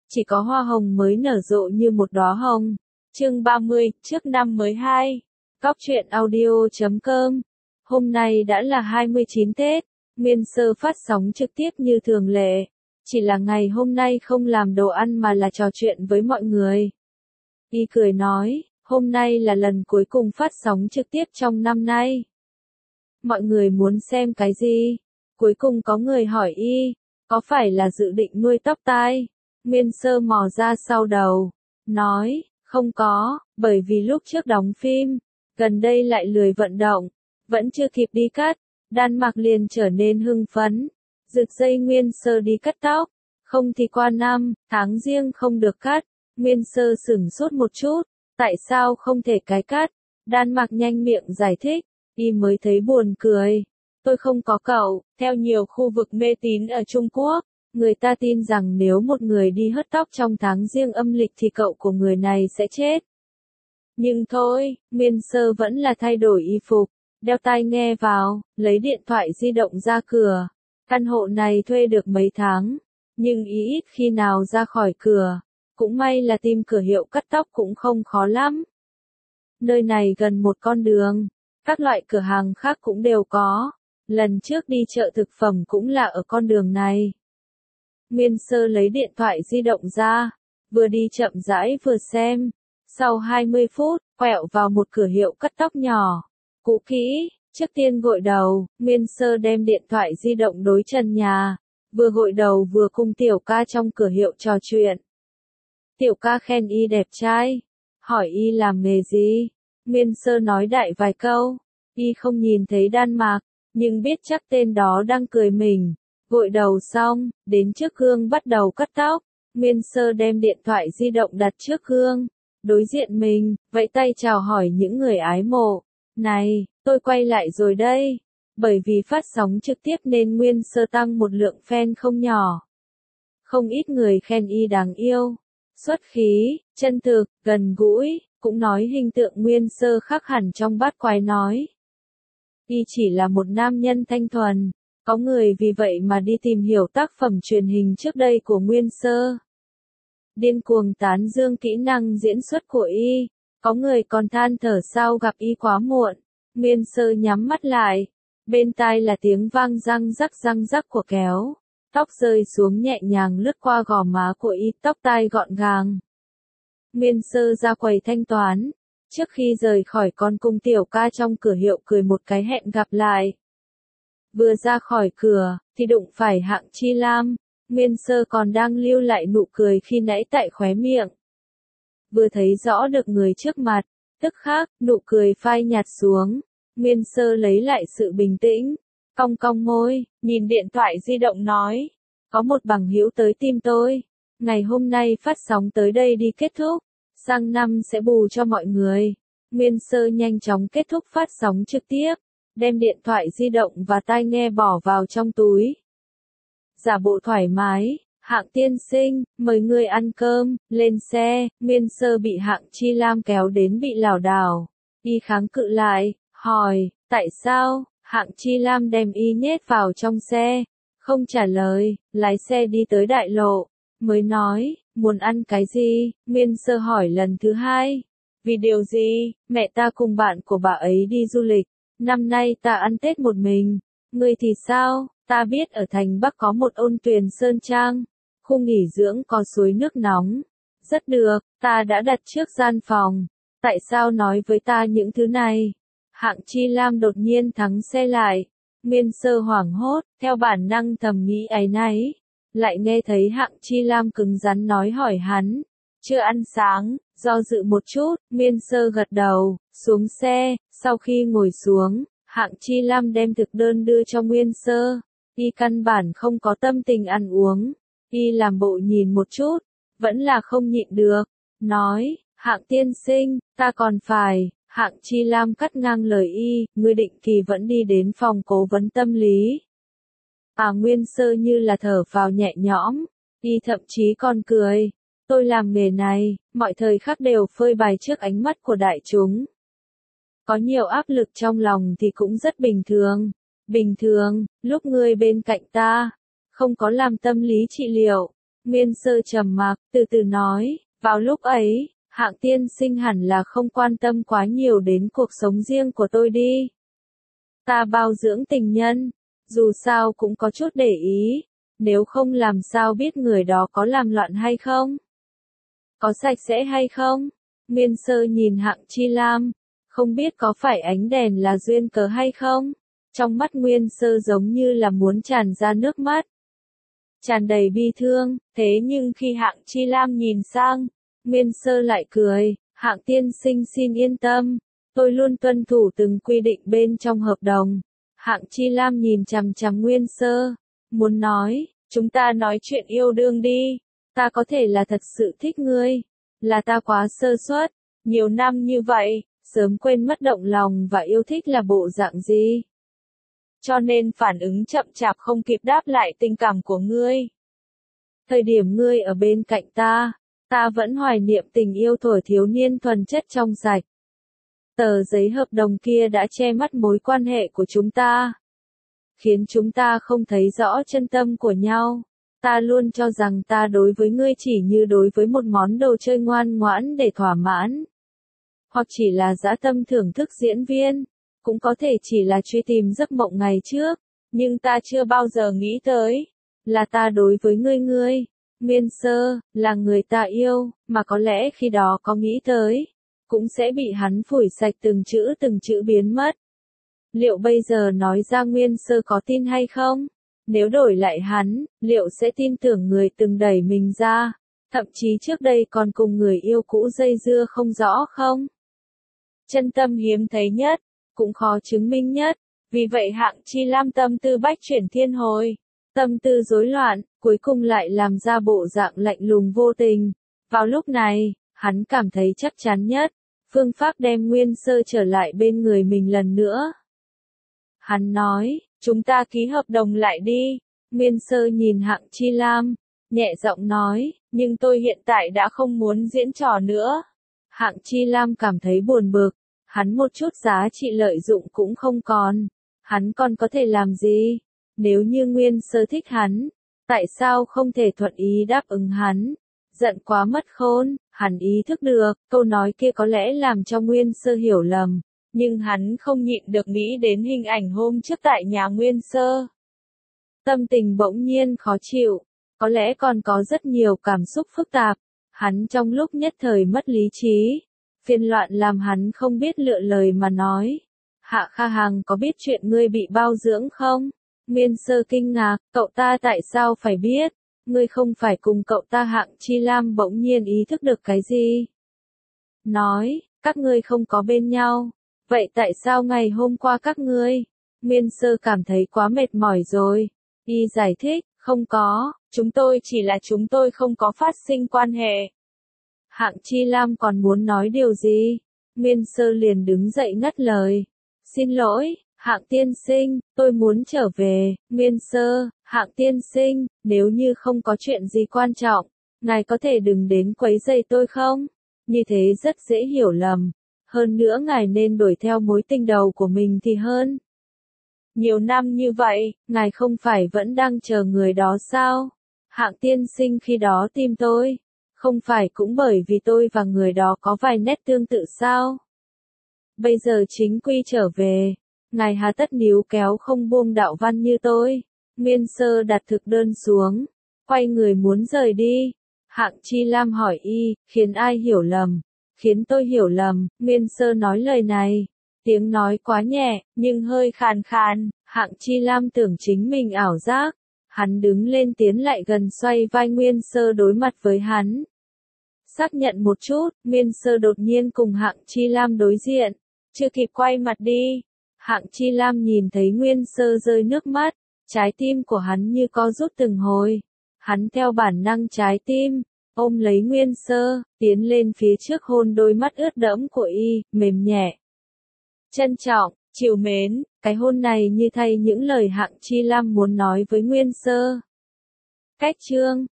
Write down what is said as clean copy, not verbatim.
chỉ có hoa hồng mới nở rộ như một đóa hồng. Chương 30, trước năm mới 2. Cóc truyện audio.com. Hôm nay đã là 29 Tết, Nguyên Sơ phát sóng trực tiếp như thường lệ. Chỉ là ngày hôm nay không làm đồ ăn mà là trò chuyện với mọi người. Y cười nói, hôm nay là lần cuối cùng phát sóng trực tiếp trong năm nay. Mọi người muốn xem cái gì? Cuối cùng có người hỏi Y, có phải là dự định nuôi tóc tai? Nguyên Sơ mò ra sau đầu, nói, không có, bởi vì lúc trước đóng phim, gần đây lại lười vận động, vẫn chưa kịp đi cắt, Đan Mạc liền trở nên hưng phấn, giật dây Nguyên Sơ đi cắt tóc, không thì qua năm, tháng riêng không được cắt, Nguyên Sơ sửng sốt một chút, tại sao không thể cái cắt, Đan Mạc nhanh miệng giải thích, Y mới thấy buồn cười, tôi không có cậu, theo nhiều khu vực mê tín ở Trung Quốc. Người ta tin rằng nếu một người đi hớt tóc trong tháng riêng âm lịch thì cậu của người này sẽ chết. Nhưng thôi, Nguyên Sơ vẫn là thay đổi y phục, đeo tai nghe vào, lấy điện thoại di động ra cửa. Căn hộ này thuê được mấy tháng, nhưng ý ít khi nào ra khỏi cửa. Cũng may là tìm cửa hiệu cắt tóc cũng không khó lắm. Nơi này gần một con đường, các loại cửa hàng khác cũng đều có. Lần trước đi chợ thực phẩm cũng là ở con đường này. Nguyên Sơ lấy điện thoại di động ra, vừa đi chậm rãi vừa xem. Sau 20 phút, quẹo vào một cửa hiệu cắt tóc nhỏ, cũ kỹ. Trước tiên gội đầu, Nguyên Sơ đem điện thoại di động đối trần nhà, vừa gội đầu vừa cùng Tiểu Ca trong cửa hiệu trò chuyện. Tiểu Ca khen Y đẹp trai, hỏi Y làm nghề gì. Nguyên Sơ nói đại vài câu, Y không nhìn thấy Đan Mạc, nhưng biết chắc tên đó đang cười mình. Gội đầu xong, đến trước gương bắt đầu cắt tóc, Nguyên Sơ đem điện thoại di động đặt trước gương, đối diện mình, vẫy tay chào hỏi những người ái mộ. Này, tôi quay lại rồi đây. Bởi vì phát sóng trực tiếp nên Nguyên Sơ tăng một lượng fan không nhỏ. Không ít người khen Y đáng yêu, xuất khí, chân thực, gần gũi, cũng nói hình tượng Nguyên Sơ khác hẳn trong bát quái nói. Y chỉ là một nam nhân thanh thuần. Có người vì vậy mà đi tìm hiểu tác phẩm truyền hình trước đây của Nguyên Sơ. Điên cuồng tán dương kỹ năng diễn xuất của Y. Có người còn than thở sao gặp Y quá muộn. Nguyên Sơ nhắm mắt lại. Bên tai là tiếng vang răng rắc của kéo. Tóc rơi xuống nhẹ nhàng lướt qua gò má của Y, tóc tai gọn gàng. Nguyên Sơ ra quầy thanh toán. Trước khi rời khỏi còn cùng Tiểu Ca trong cửa hiệu cười một cái hẹn gặp lại. Vừa ra khỏi cửa, thì đụng phải Hạng Chi Lam, Nguyên Sơ còn đang lưu lại nụ cười khi nãy tại khóe miệng. Vừa thấy rõ được người trước mặt, tức khắc, nụ cười phai nhạt xuống, Nguyên Sơ lấy lại sự bình tĩnh, cong cong môi, nhìn điện thoại di động nói, có một bằng hữu tới tìm tôi, ngày hôm nay phát sóng tới đây đi kết thúc, sang năm sẽ bù cho mọi người. Nguyên Sơ nhanh chóng kết thúc phát sóng trực tiếp. Đem điện thoại di động và tai nghe bỏ vào trong túi. Giả bộ thoải mái, Hạng tiên sinh, mời người ăn cơm, lên xe, Nguyên Sơ bị Hạng Chi Lam kéo đến bị lảo đảo. Y kháng cự lại, hỏi, tại sao, Hạng Chi Lam đem Y nhét vào trong xe, không trả lời, lái xe đi tới đại lộ, mới nói, muốn ăn cái gì, Nguyên Sơ hỏi lần thứ hai. Vì điều gì, mẹ ta cùng bạn của bà ấy đi du lịch. Năm nay ta ăn Tết một mình, ngươi thì sao, ta biết ở thành Bắc có một ôn tuyền sơn trang, khu nghỉ dưỡng có suối nước nóng. Rất được, ta đã đặt trước gian phòng, tại sao nói với ta những thứ này? Hạng Chi Lam đột nhiên thắng xe lại, Nguyên Sơ hoảng hốt, theo bản năng thầm nghĩ áy náy, lại nghe thấy Hạng Chi Lam cứng rắn nói hỏi hắn, chưa ăn sáng. Do dự một chút, Nguyên Sơ gật đầu, xuống xe, sau khi ngồi xuống, Hạng Chi Lam đem thực đơn đưa cho Nguyên Sơ. Y căn bản không có tâm tình ăn uống. Y làm bộ nhìn một chút, vẫn là không nhịn được. Nói, Hạng tiên sinh, ta còn phải. Hạng Chi Lam cắt ngang lời Y, ngươi định kỳ vẫn đi đến phòng cố vấn tâm lý. Nguyên Sơ như là thở phào nhẹ nhõm. Y thậm chí còn cười. Tôi làm nghề này, mọi thời khắc đều phơi bày trước ánh mắt của đại chúng. Có nhiều áp lực trong lòng thì cũng rất bình thường. Bình thường, lúc ngươi bên cạnh ta, không có làm tâm lý trị liệu, Nguyên Sơ trầm mặc, từ từ nói, vào lúc ấy, Hạng tiên sinh hẳn là không quan tâm quá nhiều đến cuộc sống riêng của tôi đi. Ta bao dưỡng tình nhân, dù sao cũng có chút để ý, nếu không làm sao biết người đó có làm loạn hay không? Có sạch sẽ hay không? Nguyên Sơ nhìn Hạng Chi Lam, không biết có phải ánh đèn là duyên cớ hay không? Trong mắt Nguyên Sơ giống như là muốn tràn ra nước mắt. Tràn đầy bi thương, thế nhưng khi Hạng Chi Lam nhìn sang, Nguyên Sơ lại cười, Hạng tiên sinh xin yên tâm, tôi luôn tuân thủ từng quy định bên trong hợp đồng. Hạng Chi Lam nhìn chằm chằm Nguyên Sơ, muốn nói, chúng ta nói chuyện yêu đương đi, ta có thể là thật sự thích ngươi, là ta quá sơ suất, nhiều năm như vậy, sớm quên mất động lòng và yêu thích là bộ dạng gì. Cho nên phản ứng chậm chạp không kịp đáp lại tình cảm của ngươi. Thời điểm ngươi ở bên cạnh ta vẫn hoài niệm tình yêu thuở thiếu niên thuần chất trong sạch. Tờ giấy hợp đồng kia đã che mất mối quan hệ của chúng ta, khiến chúng ta không thấy rõ chân tâm của nhau. Ta luôn cho rằng ta đối với ngươi chỉ như đối với một món đồ chơi ngoan ngoãn để thỏa mãn, hoặc chỉ là dã tâm thưởng thức diễn viên, cũng có thể chỉ là truy tìm giấc mộng ngày trước, nhưng ta chưa bao giờ nghĩ tới, là ta đối với ngươi, Nguyên Sơ, là người ta yêu, mà có lẽ khi đó có nghĩ tới, cũng sẽ bị hắn phủi sạch từng chữ biến mất. Liệu bây giờ nói ra Nguyên Sơ có tin hay không? Nếu đổi lại hắn, liệu sẽ tin tưởng người từng đẩy mình ra, thậm chí trước đây còn cùng người yêu cũ dây dưa không rõ không? Chân tâm hiếm thấy nhất, cũng khó chứng minh nhất, vì vậy Hạng Chi Lam tâm tư bách chuyển thiên hồi, tâm tư rối loạn, cuối cùng lại làm ra bộ dạng lạnh lùng vô tình. Vào lúc này, hắn cảm thấy chắc chắn nhất, phương pháp đem Nguyên Sơ trở lại bên người mình lần nữa. Hắn nói, chúng ta ký hợp đồng lại đi. Nguyên Sơ nhìn Hạng Chi Lam, nhẹ giọng nói, nhưng tôi hiện tại đã không muốn diễn trò nữa. Hạng Chi Lam cảm thấy buồn bực, hắn một chút giá trị lợi dụng cũng không còn. Hắn còn có thể làm gì? Nếu như Nguyên Sơ thích hắn, tại sao không thể thuận ý đáp ứng hắn? Giận quá mất khôn, hắn ý thức được, câu nói kia có lẽ làm cho Nguyên Sơ hiểu lầm. Nhưng hắn không nhịn được nghĩ đến hình ảnh hôm trước tại nhà Nguyên Sơ. Tâm tình bỗng nhiên khó chịu, có lẽ còn có rất nhiều cảm xúc phức tạp. Hắn trong lúc nhất thời mất lý trí, phiền loạn làm hắn không biết lựa lời mà nói. Hạ Kha Hằng có biết chuyện ngươi bị bao dưỡng không? Nguyên Sơ kinh ngạc, cậu ta tại sao phải biết? Ngươi không phải cùng cậu ta. Hạng Chi Lam bỗng nhiên ý thức được cái gì? Nói, các ngươi không có bên nhau. Vậy tại sao ngày hôm qua các ngươi? Nguyên Sơ cảm thấy quá mệt mỏi rồi. Y giải thích, không có, chúng tôi không có phát sinh quan hệ. Hạng Chi Lam còn muốn nói điều gì? Nguyên Sơ liền đứng dậy ngắt lời. Xin lỗi, Hạng tiên sinh, tôi muốn trở về. Nguyên Sơ, Hạng tiên sinh, nếu như không có chuyện gì quan trọng, ngài có thể đừng đến quấy rầy tôi không? Như thế rất dễ hiểu lầm. Hơn nữa ngài nên đuổi theo mối tình đầu của mình thì hơn. Nhiều năm như vậy, ngài không phải vẫn đang chờ người đó sao? Hạng tiên sinh khi đó tìm tôi, không phải cũng bởi vì tôi và người đó có vài nét tương tự sao? Bây giờ chính quy trở về, ngài hà tất níu kéo không buông đạo văn như tôi. Nguyên Sơ đặt thực đơn xuống, quay người muốn rời đi. Hạng Chi Lam hỏi y, khiến ai hiểu lầm? Khiến tôi hiểu lầm. Nguyên Sơ nói lời này, tiếng nói quá nhẹ, nhưng hơi khàn khàn. Hạng Chi Lam tưởng chính mình ảo giác. Hắn đứng lên tiến lại gần xoay vai Nguyên Sơ đối mặt với hắn. Xác nhận một chút, Nguyên Sơ đột nhiên cùng Hạng Chi Lam đối diện. Chưa kịp quay mặt đi, Hạng Chi Lam nhìn thấy Nguyên Sơ rơi nước mắt, trái tim của hắn như co rút từng hồi. Hắn theo bản năng trái tim, ôm lấy Nguyên Sơ, tiến lên phía trước hôn đôi mắt ướt đẫm của y, mềm nhẹ. Trân trọng, trìu mến, cái hôn này như thay những lời Hạng Chi Lam muốn nói với Nguyên Sơ. Cách chương